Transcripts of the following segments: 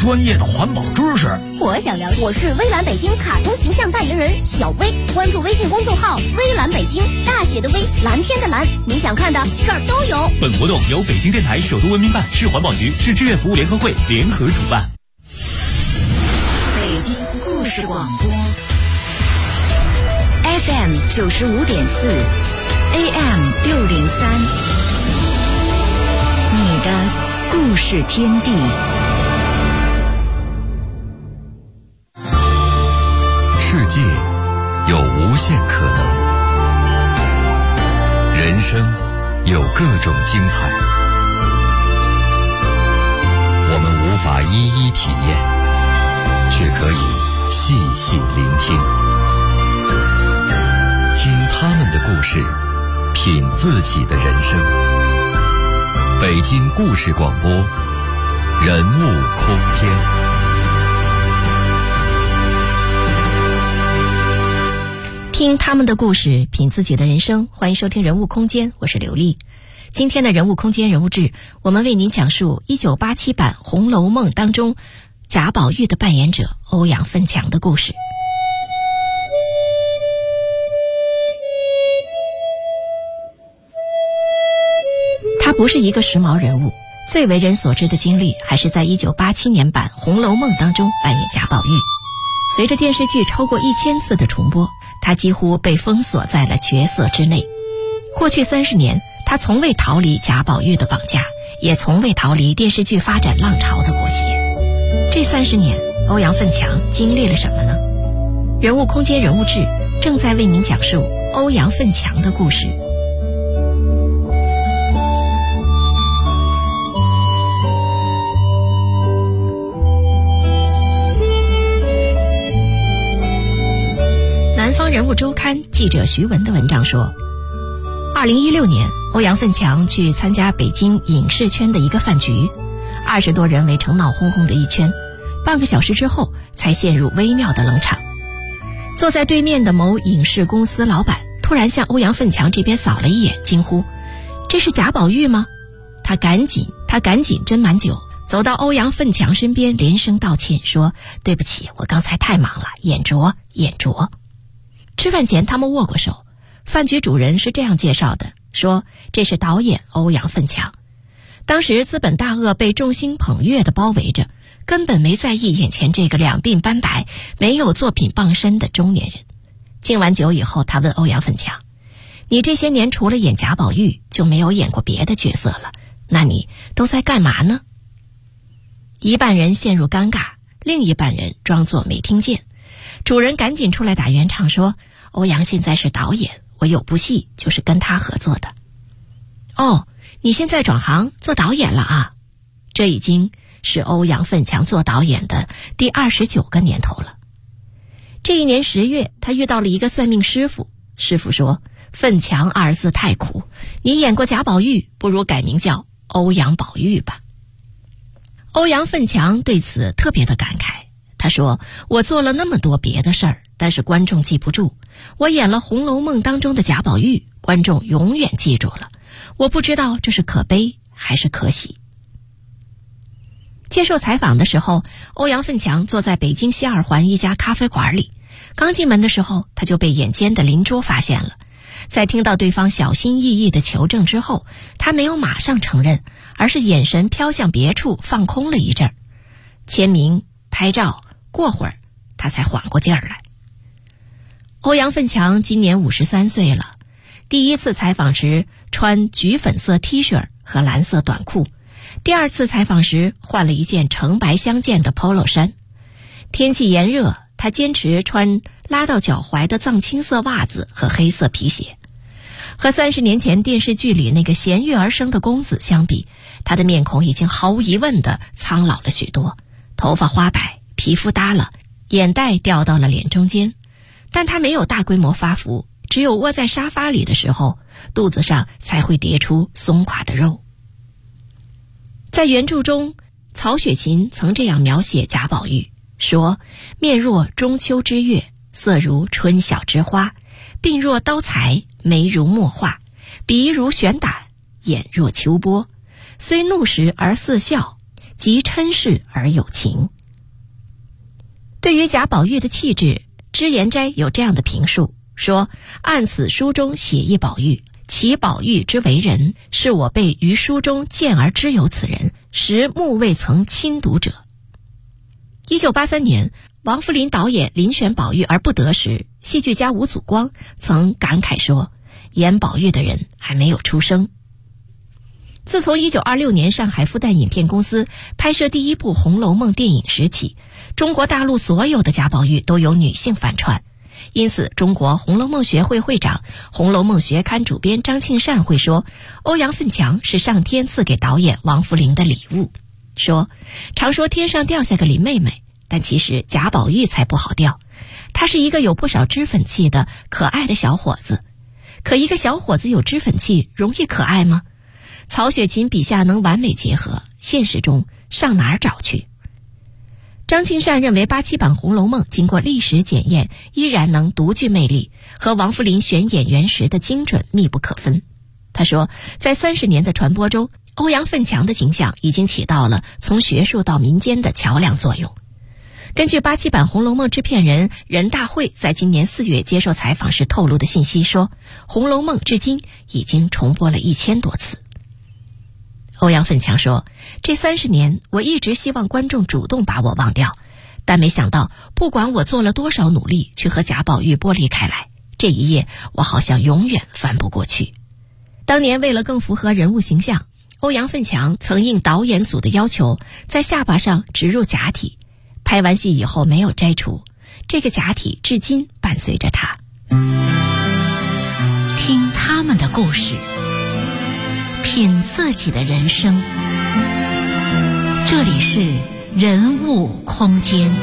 专业的环保知识。 我想了解。我是微蓝北京卡通形象代言人小薇，关注微信公众号微蓝北京，大写的微，蓝天的蓝，你想看的这儿都有。 本活动由北京电台首都文明办、市环保局、市志愿服务联合会联合主办。 北京故事广播 FM 95.4 AM 603，你的故事天地。 世界有无限可能，人生有各种精彩，我们无法一一体验，却可以细细聆听，听他们的故事，品自己的人生。北京故事广播，人物空间。 听他们的故事，品自己的人生。欢迎收听人物空间，我是刘丽。今天的人物空间人物志，我们为您讲述1987版《红楼梦》当中贾宝玉的扮演者欧阳奋强的故事。他不是一个时髦人物，最为人所知的经历还是在1987年版《红楼梦》当中扮演贾宝玉。随着电视剧超过1000次的重播，他几乎被封锁在了角色之内。过去30年，他从未逃离贾宝玉的绑架，也从未逃离电视剧发展浪潮的裹挟。这30年，欧阳奋强经历了什么呢？人物空间人物志正在为您讲述欧阳奋强的故事。南方人物周刊记者徐文的文章说，2016年，欧阳奋强去参加北京影视圈的一个饭局，20多人围成闹哄哄的一圈，半个小时之后才陷入微妙的冷场。坐在对面的某影视公司老板突然向欧阳奋强这边扫了一眼，惊呼：“这是贾宝玉吗？”他赶紧斟满酒，走到欧阳奋强身边，连声道歉说：“对不起，我刚才太忙了，眼拙。”吃饭前他们握过手，饭局主人是这样介绍的，说这是导演欧阳奋强。当时资本大鳄被众星捧月的包围着，根本没在意眼前这个两鬓斑白、没有作品傍身的中年人。敬完酒以后，他问欧阳奋强：“你这些年除了演贾宝玉，就没有演过别的角色了，那你都在干嘛呢？”一半人陷入尴尬，另一半人装作没听见。主人赶紧出来打圆场说：“欧阳现在是导演，我有部戏就是跟他合作的。”“哦，你现在转行做导演了啊？”这已经是欧阳奋强做导演的第29个年头了。这一年10月，他遇到了一个算命师傅，师傅说：“奋强2字太苦，你演过贾宝玉，不如改名叫欧阳宝玉吧。”欧阳奋强对此特别的感慨，他说：“我做了那么多别的事儿，但是观众记不住。我演了《红楼梦》当中的贾宝玉，观众永远记住了。我不知道这是可悲还是可喜。”接受采访的时候，欧阳奋强坐在北京西二环一家咖啡馆里，刚进门的时候，他就被眼尖的邻桌发现了。在听到对方小心翼翼的求证之后，他没有马上承认，而是眼神飘向别处，放空了一阵儿。签名、拍照，过会儿他才缓过劲儿来。欧阳奋强今年53岁了，第一次采访时穿橘粉色 T 恤和蓝色短裤，第二次采访时换了一件橙白相间的 polo 衫。天气炎热，他坚持穿拉到脚踝的藏青色袜子和黑色皮鞋。和30年前电视剧里那个衔跃而生的公子相比，他的面孔已经毫无疑问地苍老了许多，头发花白，皮肤耷了，眼袋掉到了脸中间。但他没有大规模发福，只有窝在沙发里的时候，肚子上才会叠出松垮的肉。在原著中，曹雪芹曾这样描写贾宝玉，说：“面若中秋之月，色如春晓之花，鬓若刀裁，眉如墨画，鼻如悬胆，眼若秋波。虽怒时而似笑， 极嗔视而有情。对于贾宝玉的气质，脂言斋有这样的评述，说按此书中写一宝玉，其宝玉之为人，是我辈于书中见而知有此人，实目未曾亲读者。1983年，王扶林导演遴选宝玉而不得时，戏剧家吴祖光曾感慨说，演宝玉的人还没有出生。自从1926年上海复旦影片公司拍摄第一部《红楼梦》电影时起，中国大陆所有的贾宝玉都由女性反串。因此，中国红楼梦学会会长、红楼梦学刊主编张庆善会说，欧阳奋强是上天赐给导演王扶林的礼物。说，常说天上掉下个林妹妹，但其实贾宝玉才不好掉。他是一个有不少脂粉气的可爱的小伙子。可一个小伙子有脂粉气，容易可爱吗？曹雪芹笔下能完美结合，现实中上哪儿找去？张庆善认为87版《红楼梦》经过历史检验，依然能独具魅力，和王扶林选演员时的精准密不可分。他说，在30年的传播中，欧阳奋强的形象已经起到了从学术到民间的桥梁作用。根据87版《红楼梦》制片人任大会在今年4月接受采访时透露的信息说，《红楼梦》至今已经重播了1000多次。欧阳奋强说，这30年我一直希望观众主动把我忘掉，但没想到不管我做了多少努力去和贾宝玉剥离开来，这一页我好像永远翻不过去。当年为了更符合人物形象，欧阳奋强曾应导演组的要求，在下巴上植入假体，拍完戏以后没有摘除，这个假体至今伴随着他。 听他们的故事，品自己的人生。这里是人物空间。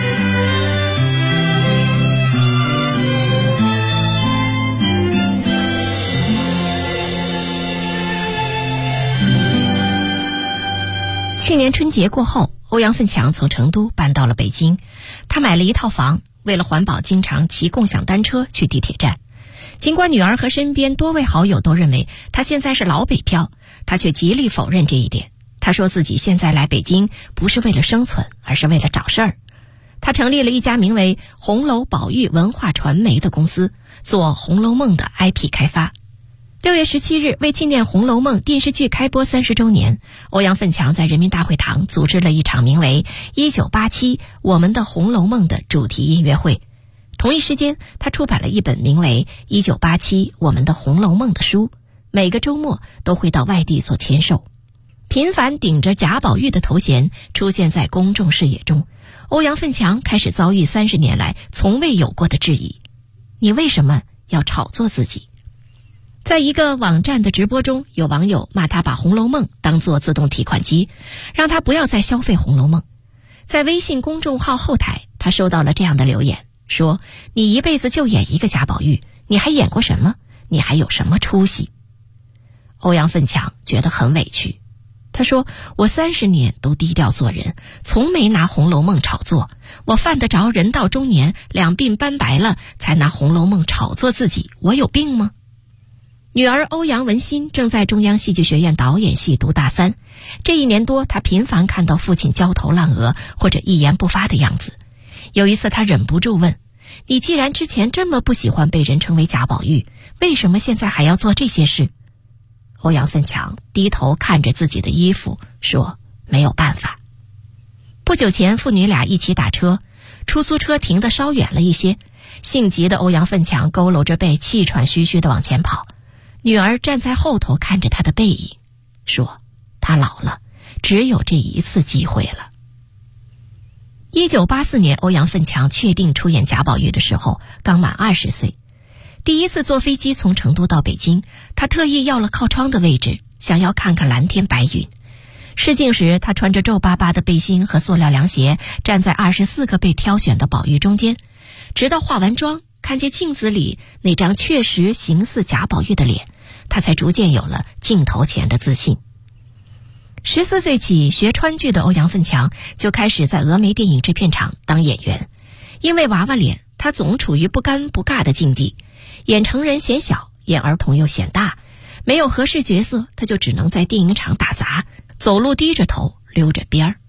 去年春节过后，欧阳奋强从成都搬到了北京。他买了一套房，为了环保经常骑共享单车去地铁站。尽管女儿和身边多位好友都认为他现在是老北漂，他却极力否认这一点。他说自己现在来北京不是为了生存，而是为了找事儿。他成立了一家名为红楼宝玉文化传媒的公司，做《红楼梦》的 IP 开发。6月17日，为纪念《红楼梦》电视剧开播30周年，欧阳奋强在人民大会堂组织了一场名为1987我们的红楼梦的主题音乐会。同一时间，他出版了一本名为1987我们的红楼梦的书，每个周末都会到外地做签售。频繁顶着贾宝玉的头衔出现在公众视野中，欧阳奋强开始遭遇30年来从未有过的质疑：你为什么要炒作自己？在一个网站的直播中，有网友骂他把《红楼梦》当作自动提款机，让他不要再消费《红楼梦》。在微信公众号后台，他收到了这样的留言，说：你一辈子就演一个贾宝玉，你还演过什么？你还有什么出息？欧阳奋强觉得很委屈，他说：我30年都低调做人，从没拿《红楼梦》炒作，我犯得着人到中年两鬓斑白了才拿《红楼梦》炒作自己，我有病吗？女儿欧阳文馨正在中央戏剧学院导演系读大3，这1年多，她频繁看到父亲焦头烂额或者一言不发的样子。有一次，她忍不住问：你既然之前这么不喜欢被人称为贾宝玉，为什么现在还要做这些事？欧阳奋强低头看着自己的衣服，说：没有办法。不久前，父女俩一起打车，出租车停得稍远了一些，性急的欧阳奋强佝偻着背，气喘吁吁地往前跑。女儿站在后头看着他的背影，说：他老了，只有这一次机会了。1984年，欧阳奋强确定出演贾宝玉的时候，刚满20岁。第一次坐飞机从成都到北京，他特意要了靠窗的位置，想要看看蓝天白云。试镜时，他穿着皱巴巴的背心和塑料凉鞋，站在24个被挑选的宝玉中间，直到化完妆，看见镜子里那张确实形似贾宝玉的脸，他才逐渐有了镜头前的自信。14岁起学川剧的欧阳奋强就开始在峨眉电影制片厂当演员。因为娃娃脸，他总处于不尴不尬的境地，演成人显小，演儿童又显大，没有合适角色，他就只能在电影厂打杂，走路低着头，溜着边儿。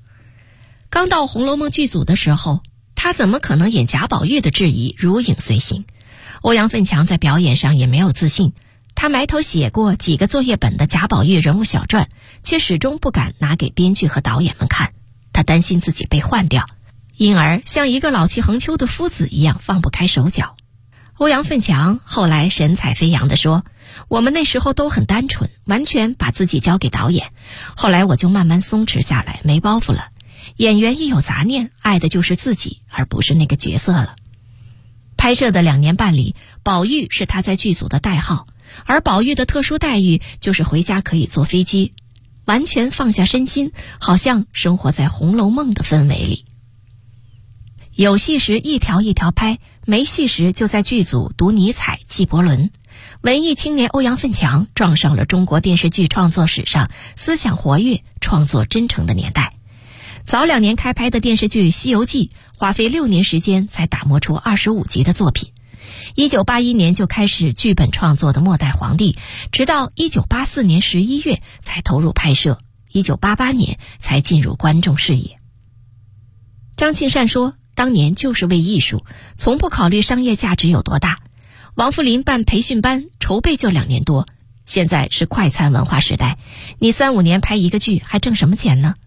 刚到《红楼梦》剧组的时候，他怎么可能演贾宝玉的质疑如影随形。欧阳奋强在表演上也没有自信，他埋头写过几个作业本的贾宝玉人物小传，却始终不敢拿给编剧和导演们看，他担心自己被换掉，因而像一个老气横秋的夫子一样放不开手脚。欧阳奋强后来神采飞扬地说，我们那时候都很单纯，完全把自己交给导演，后来我就慢慢松弛下来，没包袱了。演员一有杂念，爱的就是自己，而不是那个角色了。拍摄的2年半里，宝玉是他在剧组的代号，而宝玉的特殊待遇就是回家可以坐飞机，完全放下身心，好像生活在《红楼梦》的氛围里。有戏时一条一条拍，没戏时就在剧组读尼采、纪伯伦。文艺青年欧阳奋强撞上了中国电视剧创作史上思想活跃、创作真诚的年代。早2年开拍的电视剧《西游记》花费6年时间才打磨出25集的作品。1981年就开始剧本创作的《末代皇帝》，直到1984年11月才投入拍摄，1988年才进入观众视野。张庆善说，当年就是为艺术，从不考虑商业价值有多大。王扶林办培训班，筹备就2年多，现在是快餐文化时代，你3-5年拍一个剧还挣什么钱呢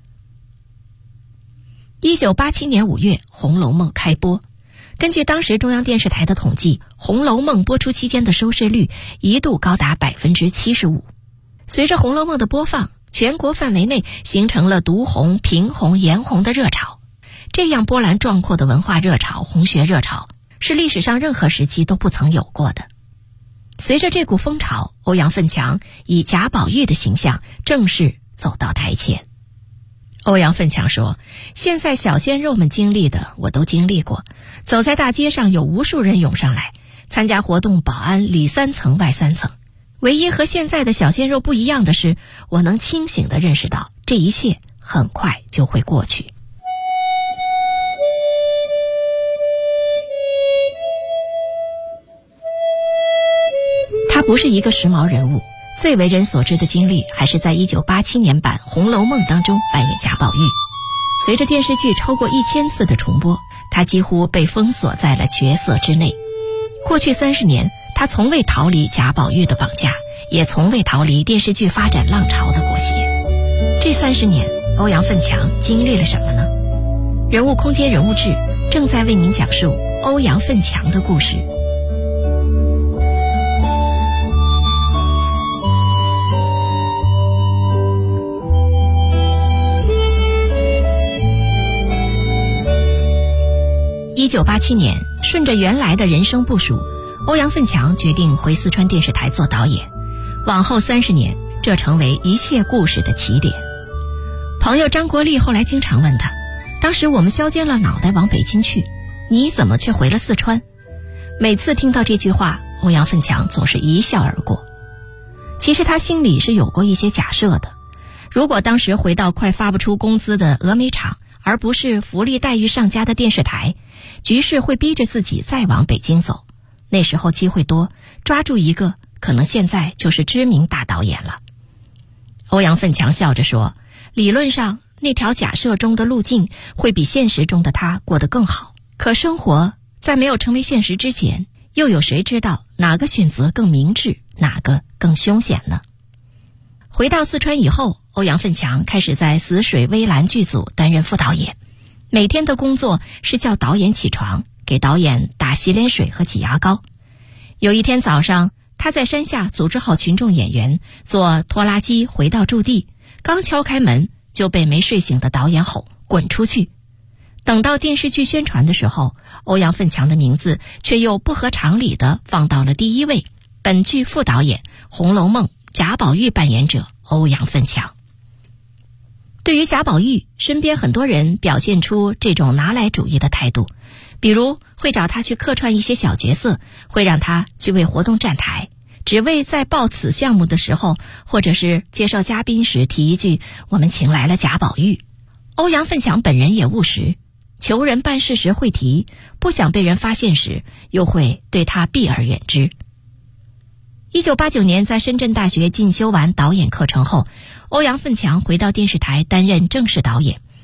？1987年5月，《红楼梦》开播。根据当时中央电视台的统计，《红楼梦》播出期间的收视率一度高达 75%。随着《红楼梦》的播放，全国范围内形成了读红、评红、颜红的热潮。这样波澜壮阔的文化热潮、红学热潮，是历史上任何时期都不曾有过的。随着这股风潮，欧阳奋强以贾宝玉的形象正式走到台前。欧阳奋强说，现在小鲜肉们经历的我都经历过，走在大街上有无数人涌上来，参加活动保安里3层外3层。唯一和现在的小鲜肉不一样的是，我能清醒地认识到这一切很快就会过去。他不是一个时髦人物，最为人所知的经历还是在1987年版《红楼梦》当中扮演贾宝玉。随着电视剧超过1000次的重播，他几乎被封锁在了角色之内。过去30年，他从未逃离贾宝玉的绑架，也从未逃离电视剧发展浪潮的裹挟。这30年，欧阳奋强经历了什么呢？人物空间人物志正在为您讲述欧阳奋强的故事。1987年，顺着原来的人生部署，欧阳奋强决定回四川电视台做导演。往后30年，这成为一切故事的起点。朋友张国立后来经常问他，当时我们削尖了脑袋往北京去，你怎么却回了四川？每次听到这句话，欧阳奋强总是一笑而过。其实他心里是有过一些假设的，如果当时回到快发不出工资的峨眉厂，而不是福利待遇上佳的电视台，局势会逼着自己再往北京走。那时候机会多，抓住一个，可能现在就是知名大导演了。欧阳奋强笑着说，理论上那条假设中的路径会比现实中的他过得更好，可生活在没有成为现实之前，又有谁知道哪个选择更明智，哪个更凶险呢？回到四川以后，欧阳奋强开始在死水微澜剧组担任副导演。每天的工作是叫导演起床，给导演打洗脸水和挤牙膏。有一天早上，他在山下组织好群众演员，坐拖拉机回到驻地，刚敲开门就被没睡醒的导演吼滚出去。等到电视剧宣传的时候，欧阳奋强的名字却又不合常理地放到了第1位，本剧副导演，《红楼梦》贾宝玉扮演者欧阳奋强。对于贾宝玉，身边很多人表现出这种拿来主义的态度，比如会找他去客串一些小角色，会让他去为活动站台，只为在报此项目的时候，或者是介绍嘉宾时提一句我们请来了贾宝玉。欧阳奋强本人也务实，求人办事时会提，不想被人发现时又会对他避而远之。1989年在深圳大学进修完导演课程后，欧阳奋强回到电视台担任正式导演。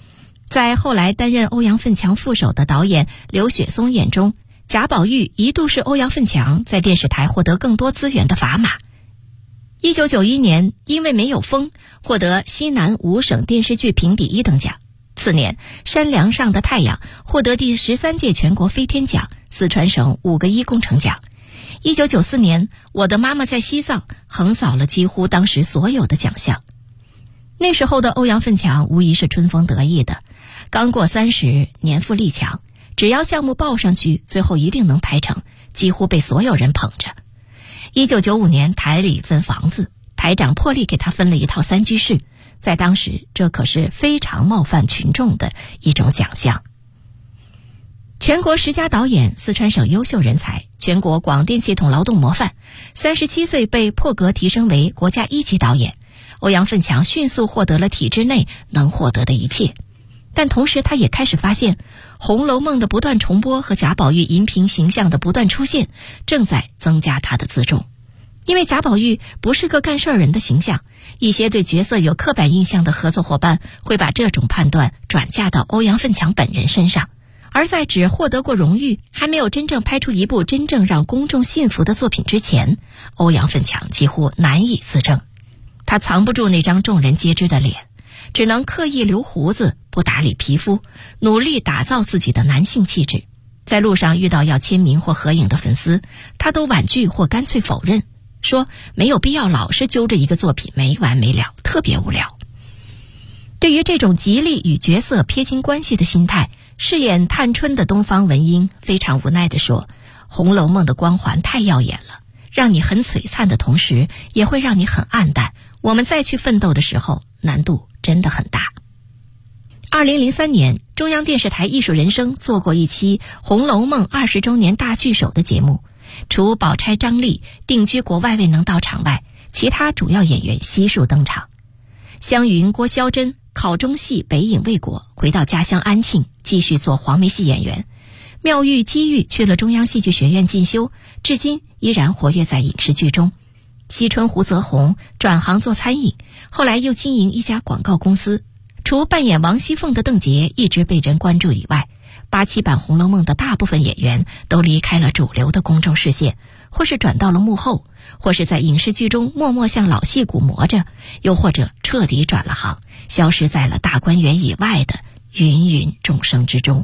在后来担任欧阳奋强副手的导演刘雪松眼中，贾宝玉一度是欧阳奋强在电视台获得更多资源的砝码。1991年，因为没有风，获得西南5省电视剧评比1等奖。次年，山梁上的太阳获得第13届全国飞天奖、四川省5个1工程奖。1994年，我的妈妈在西藏横扫了几乎当时所有的奖项。那时候的欧阳奋强无疑是春风得意的，刚过30，年富力强，只要项目报上去，最后一定能拍成，几乎被所有人捧着。1995年，台里分房子，台长破例给他分了一套3居室，在当时这可是非常冒犯群众的一种奖项。全国10佳导演，四川省优秀人才，全国广电系统劳动模范，37岁被破格提升为国家1级导演。欧阳奋强迅速获得了体制内能获得的一切，但同时他也开始发现，《红楼梦》的不断重播和贾宝玉荧屏形象的不断出现，正在增加他的自重。因为贾宝玉不是个干事人的形象，一些对角色有刻板印象的合作伙伴会把这种判断转嫁到欧阳奋强本人身上。而在只获得过荣誉，还没有真正拍出一部真正让公众信服的作品之前，欧阳奋强几乎难以自证。他藏不住那张众人皆知的脸，只能刻意留胡子，不打理皮肤，努力打造自己的男性气质。在路上遇到要签名或合影的粉丝，他都婉拒或干脆否认，说没有必要老是揪着一个作品没完没了，特别无聊。对于这种极力与角色撇清关系的心态，饰演探春的东方文英非常无奈地说，《红楼梦》的光环太耀眼了，让你很璀璨的同时，也会让你很暗淡。我们再去奋斗的时候，难度真的很大。2003年，中央电视台艺术人生做过一期《红楼梦20周年大聚首》的节目，除宝钗、张丽定居国外未能到场外，其他主要演员悉数登场。湘云、郭霄珍考中戏北影未果，回到家乡安庆继续做黄梅戏演员。妙玉、姬玉去了中央戏剧学院进修，至今依然活跃在影视剧中。惜春、胡泽宏转行做餐饮，后来又经营一家广告公司。除扮演王熙凤的邓婕一直被人关注以外，87版《红楼梦》的大部分演员都离开了主流的公众视线，或是转到了幕后，或是在影视剧中默默向老戏骨磨着，又或者彻底转了行，消失在了大观园以外的芸芸众生之中。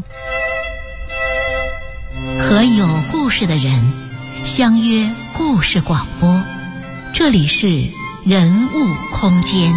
和有故事的人相约故事广播，这里是人物空间。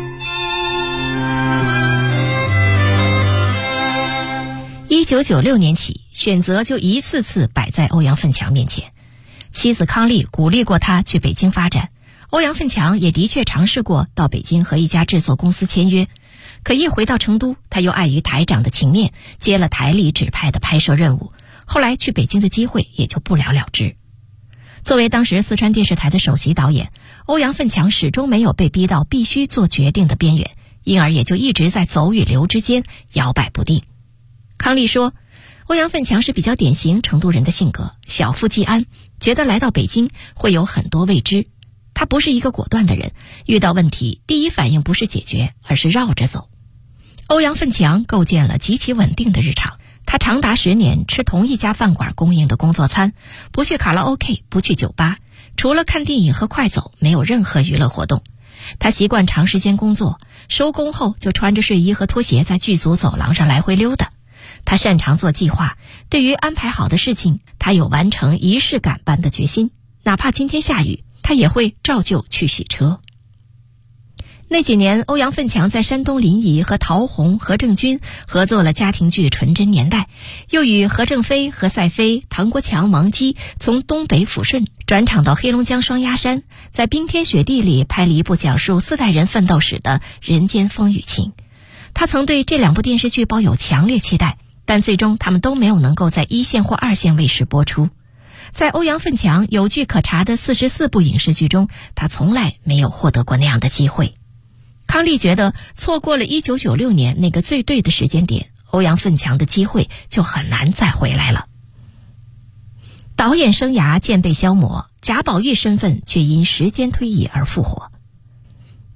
1996年起，选择就一次次摆在欧阳奋强面前。妻子康丽鼓励过他去北京发展，欧阳奋强也的确尝试过到北京和一家制作公司签约，可一回到成都，他又碍于台长的情面，接了台里指派的拍摄任务，后来去北京的机会也就不了了之。作为当时四川电视台的首席导演，欧阳奋强始终没有被逼到必须做决定的边缘，因而也就一直在走与留之间摇摆不定。康丽说，欧阳奋强是比较典型成都人的性格，小富即安，觉得来到北京会有很多未知。他不是一个果断的人，遇到问题第一反应不是解决，而是绕着走。欧阳奋强构建了极其稳定的日常，他长达10年吃同一家饭馆供应的工作餐，不去卡拉 OK， 不去酒吧，除了看电影和快走，没有任何娱乐活动。他习惯长时间工作，收工后就穿着睡衣和拖鞋在剧组走廊上来回溜达。他擅长做计划，对于安排好的事情，他有完成仪式感般的决心，哪怕今天下雨，他也会照旧去洗车。那几年，欧阳奋强在山东临沂和陶虹、何正军合作了家庭剧《纯真年代》，又与何正飞、何赛飞、唐国强、王姬从东北抚顺转场到黑龙江双鸭山，在冰天雪地里拍了一部讲述4代人奋斗史的《人间风雨情》。他曾对这2部电视剧抱有强烈期待，但最终他们都没有能够在1线或2线卫视播出。在欧阳奋强有据可查的44部影视剧中，他从来没有获得过那样的机会。康丽觉得错过了1996年那个最对的时间点，欧阳奋强的机会就很难再回来了。导演生涯渐被消磨，贾宝玉身份却因时间推移而复活。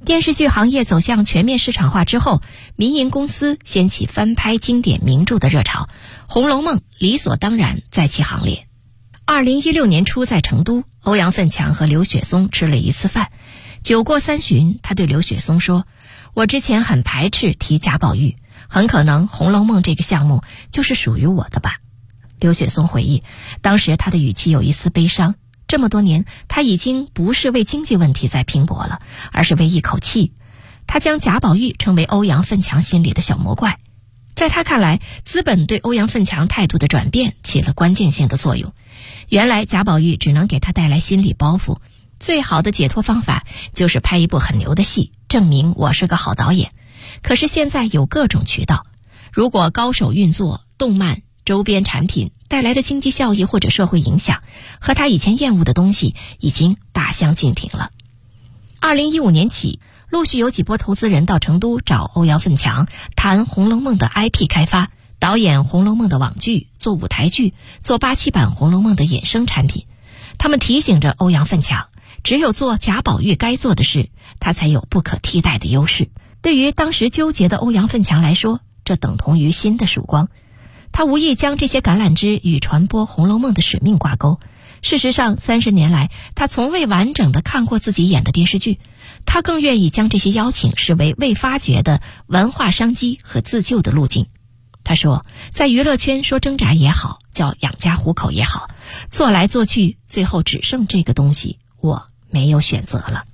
电视剧行业走向全面市场化之后，民营公司掀起翻拍经典名著的热潮，《红楼梦》理所当然在其行列。2016年初在成都，欧阳奋强和刘雪松吃了一次饭。酒过三巡，他对刘雪松说：“我之前很排斥提贾宝玉，很可能《红楼梦》这个项目就是属于我的吧。”刘雪松回忆，当时他的语气有一丝悲伤。这么多年，他已经不是为经济问题在拼搏了，而是为一口气。他将贾宝玉称为欧阳奋强心里的小魔怪。在他看来，资本对欧阳奋强态度的转变起了关键性的作用。原来贾宝玉只能给他带来心理包袱，最好的解脱方法就是拍一部很牛的戏，证明我是个好导演。可是现在有各种渠道，如果高手运作，动漫、周边产品带来的经济效益或者社会影响，和他以前厌恶的东西已经大相径庭了。2015年起，陆续有几波投资人到成都找欧阳奋强谈《红楼梦》的 IP 开发，导演《红楼梦》的网剧，做舞台剧，做87版《红楼梦》的衍生产品。他们提醒着欧阳奋强，只有做贾宝玉该做的事，他才有不可替代的优势。对于当时纠结的欧阳奋强来说，这等同于新的曙光。他无意将这些橄榄枝与传播《红楼梦》的使命挂钩。事实上，30年来，他从未完整的看过自己演的电视剧，他更愿意将这些邀请视为未发掘的文化商机和自救的路径。他说，在娱乐圈说挣扎也好，叫养家糊口也好，做来做去，最后只剩这个东西，我没有选择了。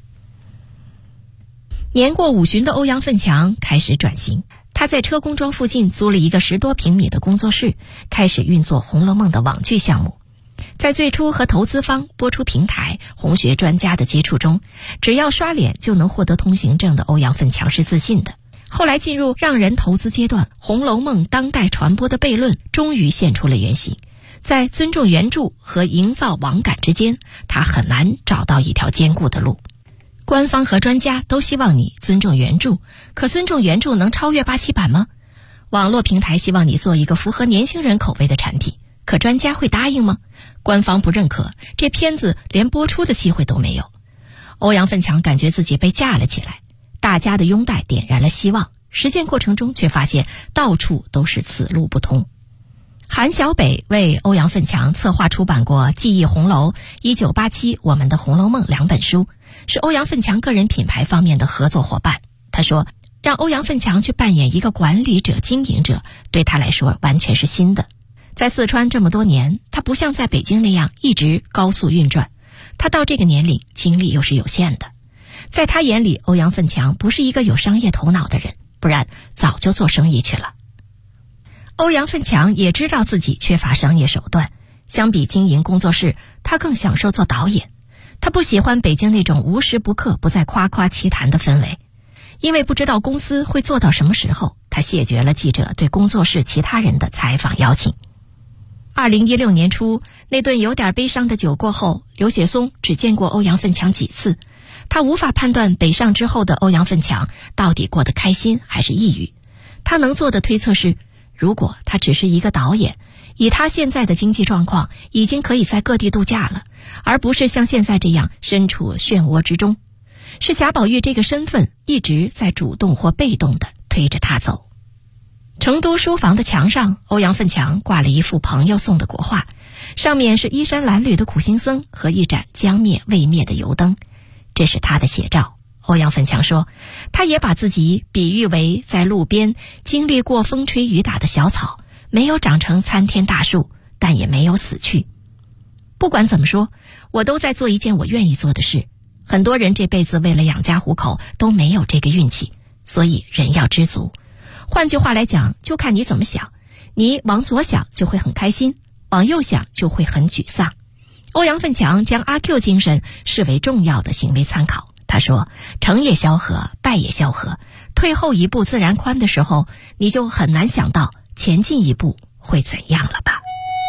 年过50的欧阳奋强开始转型。他在车公庄附近租了一个10多平米的工作室，开始运作《红楼梦》的网剧项目。在最初和投资方、播出平台、红学专家的接触中，只要刷脸就能获得通行证的欧阳奋强是自信的。后来进入让人投资阶段，《红楼梦》当代传播的悖论终于现出了原形。在尊重原著和营造网感之间，他很难找到一条坚固的路。官方和专家都希望你尊重原著，可尊重原著能超越87版吗？网络平台希望你做一个符合年轻人口味的产品，可专家会答应吗？官方不认可，这片子连播出的机会都没有。欧阳奋强感觉自己被架了起来，大家的拥戴点燃了希望，实践过程中却发现到处都是此路不通。韩小北为欧阳奋强策划出版过《记忆红楼》、1987我们的《红楼梦》2本书，是欧阳奋强个人品牌方面的合作伙伴。他说，让欧阳奋强去扮演一个管理者、经营者，对他来说完全是新的。在四川这么多年，他不像在北京那样一直高速运转，他到这个年龄精力又是有限的。在他眼里，欧阳奋强不是一个有商业头脑的人，不然早就做生意去了。欧阳奋强也知道自己缺乏商业手段，相比经营工作室，他更享受做导演。他不喜欢北京那种无时不刻不在夸夸其谈的氛围，因为不知道公司会做到什么时候，他谢绝了记者对工作室其他人的采访邀请。2016年初，那顿有点悲伤的酒过后，刘雪松只见过欧阳奋强几次，他无法判断北上之后的欧阳奋强到底过得开心还是抑郁。他能做的推测是，如果他只是一个导演，以他现在的经济状况，已经可以在各地度假了，而不是像现在这样身处漩涡之中。是贾宝玉这个身份一直在主动或被动地推着他走。成都书房的墙上，欧阳奋强挂了一幅朋友送的国画，上面是衣衫褴褛的苦行僧和一盏将灭未灭的油灯，这是他的写照。欧阳奋强说，他也把自己比喻为在路边经历过风吹雨打的小草，没有长成参天大树，但也没有死去。不管怎么说，我都在做一件我愿意做的事。很多人这辈子为了养家糊口都没有这个运气，所以人要知足。换句话来讲，就看你怎么想，你往左想就会很开心，往右想就会很沮丧。欧阳奋强将阿 Q 精神视为重要的行为参考。他说，成也萧何，败也萧何，退后一步自然宽的时候，你就很难想到前进一步会怎样了吧。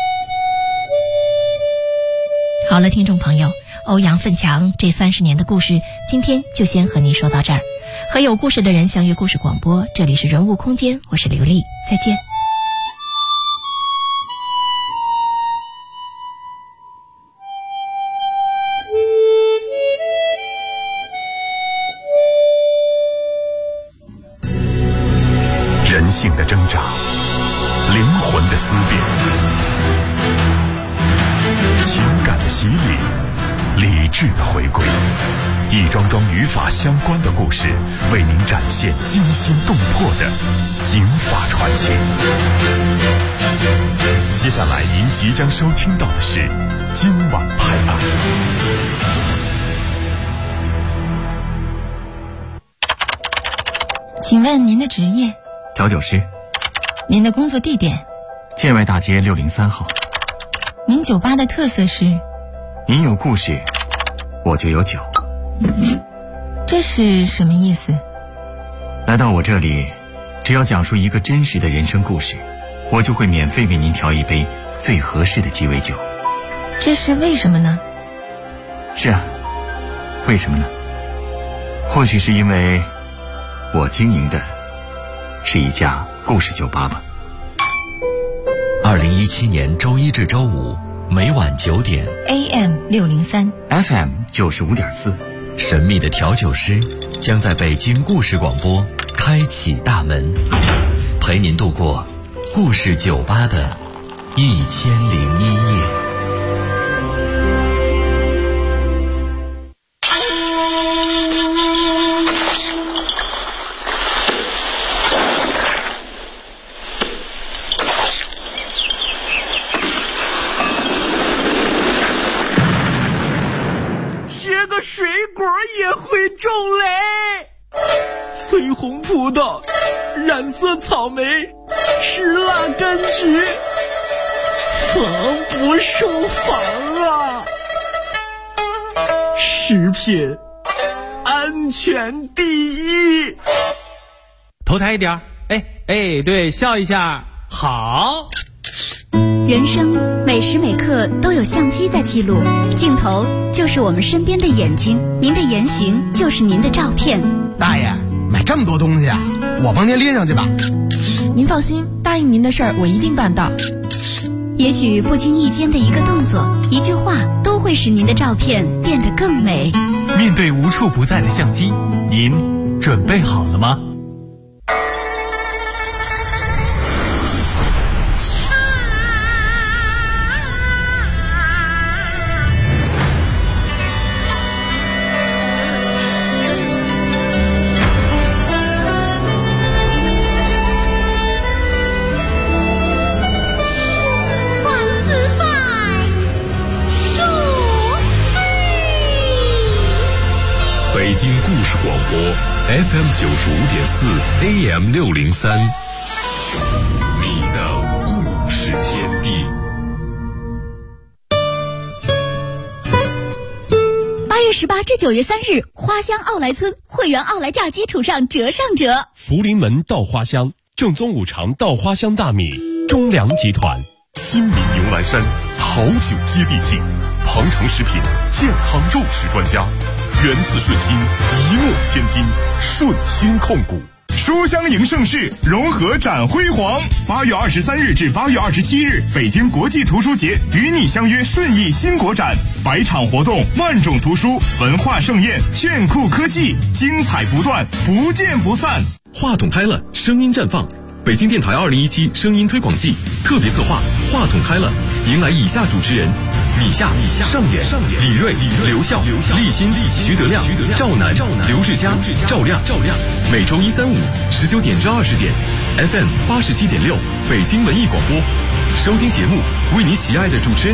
好了，听众朋友，欧阳奋强这30年的故事，今天就先和您说到这儿。和有故事的人相约故事广播，这里是人物空间，我是刘丽，再见。 魂的思辨，情感的洗礼，理智的回归，一桩桩与法相关的故事，为您展现惊心动魄的警法传奇。接下来您即将收听到的是今晚拍案。 请问您的职业？ 调酒师。 您的工作地点？ 建外大街603号。 您酒吧的特色是？ 您有故事，我就有酒。 这是什么意思？ 来到我这里，只要讲述一个真实的人生故事，我就会免费为您调一杯最合适的鸡尾酒。 这是为什么呢？ 是啊，为什么呢？或许是因为我经营的是一家故事酒吧吧。 2017年周一至周五每晚9点 AM 603 FM 95.4， 神秘的调酒师将在北京故事广播开启大门，陪您度过故事酒吧的1001夜。 水果也会种雷，翠红葡萄，染色草莓，石蜡柑橘，防不胜防啊！食品安全第一。 头抬一点，哎，对，笑一下，好。 人生每时每刻都有相机在记录，镜头就是我们身边的眼睛，您的言行就是您的照片。 大爷，买这么多东西啊，我帮您拎上去吧。 您放心，答应您的事儿我一定办到。 也许不经意间的一个动作，一句话，都会使您的照片变得更美。 面对无处不在的相机，您准备好了吗？ 北京故事广播 FM 95.4 AM 603，你的故事天地。 8月18至9月3日，花乡奥莱村会员奥莱价基础上折上折。 福临门稻花香，正宗五常稻花香大米，中粮集团。 亲民牛栏山，好酒接地气，鹏城食品健康肉食专家。源自顺心，一诺千金，顺心控股。书香迎盛世，融合展辉煌。8月23日至8月27日，北京国际图书节与你相约顺义新国展，100场活动，万种图书，文化盛宴，炫酷科技，精彩不断，不见不散。 话筒开了，声音绽放。北京电台2017声音推广季特别策划话筒开了，迎来以下主持人：米夏、上演、李锐、刘笑、立新、徐德亮、赵楠、刘志佳、赵亮。每周1、3、5 19点至20点 ，FM 87.6，北京文艺广播。收听节目，为你喜爱的主持人